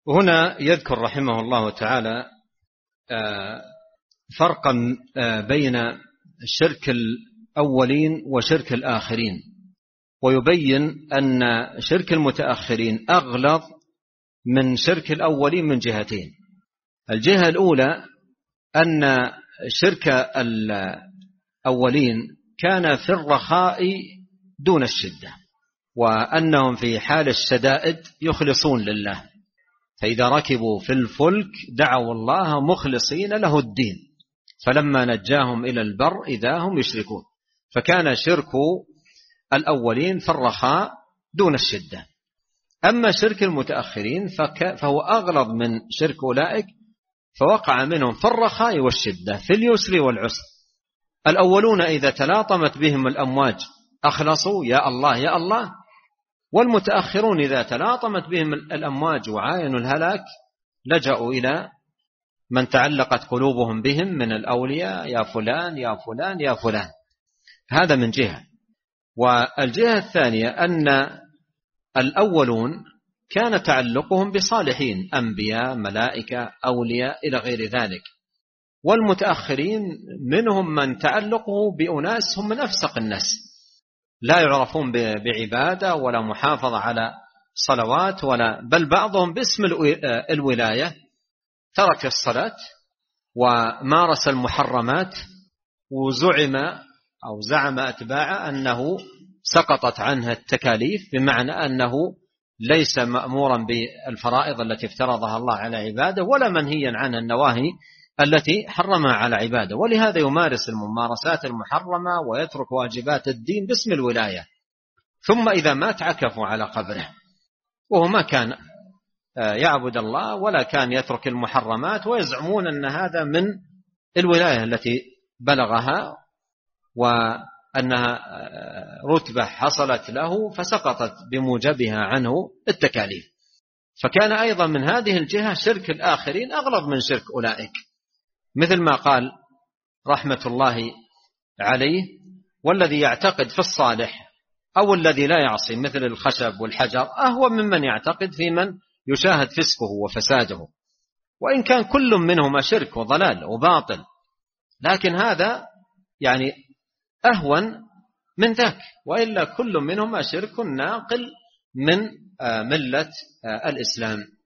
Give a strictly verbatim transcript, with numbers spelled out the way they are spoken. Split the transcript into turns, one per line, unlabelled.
هنا يذكر رحمه الله تعالى فرقا بين الشرك الأولين وشرك الآخرين، ويبين أن شرك المتأخرين أغلظ من شرك الأولين من جهتين. الجهة الأولى أن شرك الأولين كان في الرخاء دون الشدة، وأنهم في حال الشدائد يخلصون لله، فإذا ركبوا في الفلك دعوا الله مخلصين له الدين فلما نجاهم إلى البر إذا هم يشركون. فكان شرك الأولين في الرخاء دون الشدة. أما شرك المتأخرين فهو أغلظ من شرك أولئك، فوقع منهم في الرخاء والشدة، في اليسر والعسر. الأولون إذا تلاطمت بهم الأمواج أخلصوا يا الله يا الله، والمتأخرون إذا تلاطمت بهم الأمواج وعاينوا الهلاك لجأوا إلى من تعلقت قلوبهم بهم من الأولياء، يا فلان يا فلان يا فلان. هذا من جهة. والجهة الثانية أن الأولون كان تعلقهم بصالحين، أنبياء ملائكة أولياء إلى غير ذلك، والمتأخرين منهم من تعلقه بأناس هم من أفسق الناس، لا يعرفون بعبادة ولا محافظة على صلوات، ولا بل بعضهم باسم الولاية ترك الصلاة ومارس المحرمات، وزعم أو زعم أتباعه أنه سقطت عنه التكاليف، بمعنى أنه ليس مأمورا بالفرائض التي افترضها الله على عباده، ولا منهيا عن النواهي التي حرمها على عباده، ولهذا يمارس الممارسات المحرمة ويترك واجبات الدين باسم الولاية. ثم إذا مات عكفوا على قبره، وهو ما كان يعبد الله ولا كان يترك المحرمات، ويزعمون أن هذا من الولاية التي بلغها، وأنها رتبة حصلت له فسقطت بموجبها عنه التكاليف. فكان أيضا من هذه الجهة شرك الآخرين أغلظ من شرك أولئك، مثل ما قال رحمة الله عليه: والذي يعتقد في الصالح أو الذي لا يعصي مثل الخشب والحجر أهو ممن يعتقد في من يشاهد فسقه وفساده، وإن كان كل منهما شرك وضلال وباطل، لكن هذا يعني أهون من ذاك، وإلا كل منهما شرك ناقل من ملة الإسلام.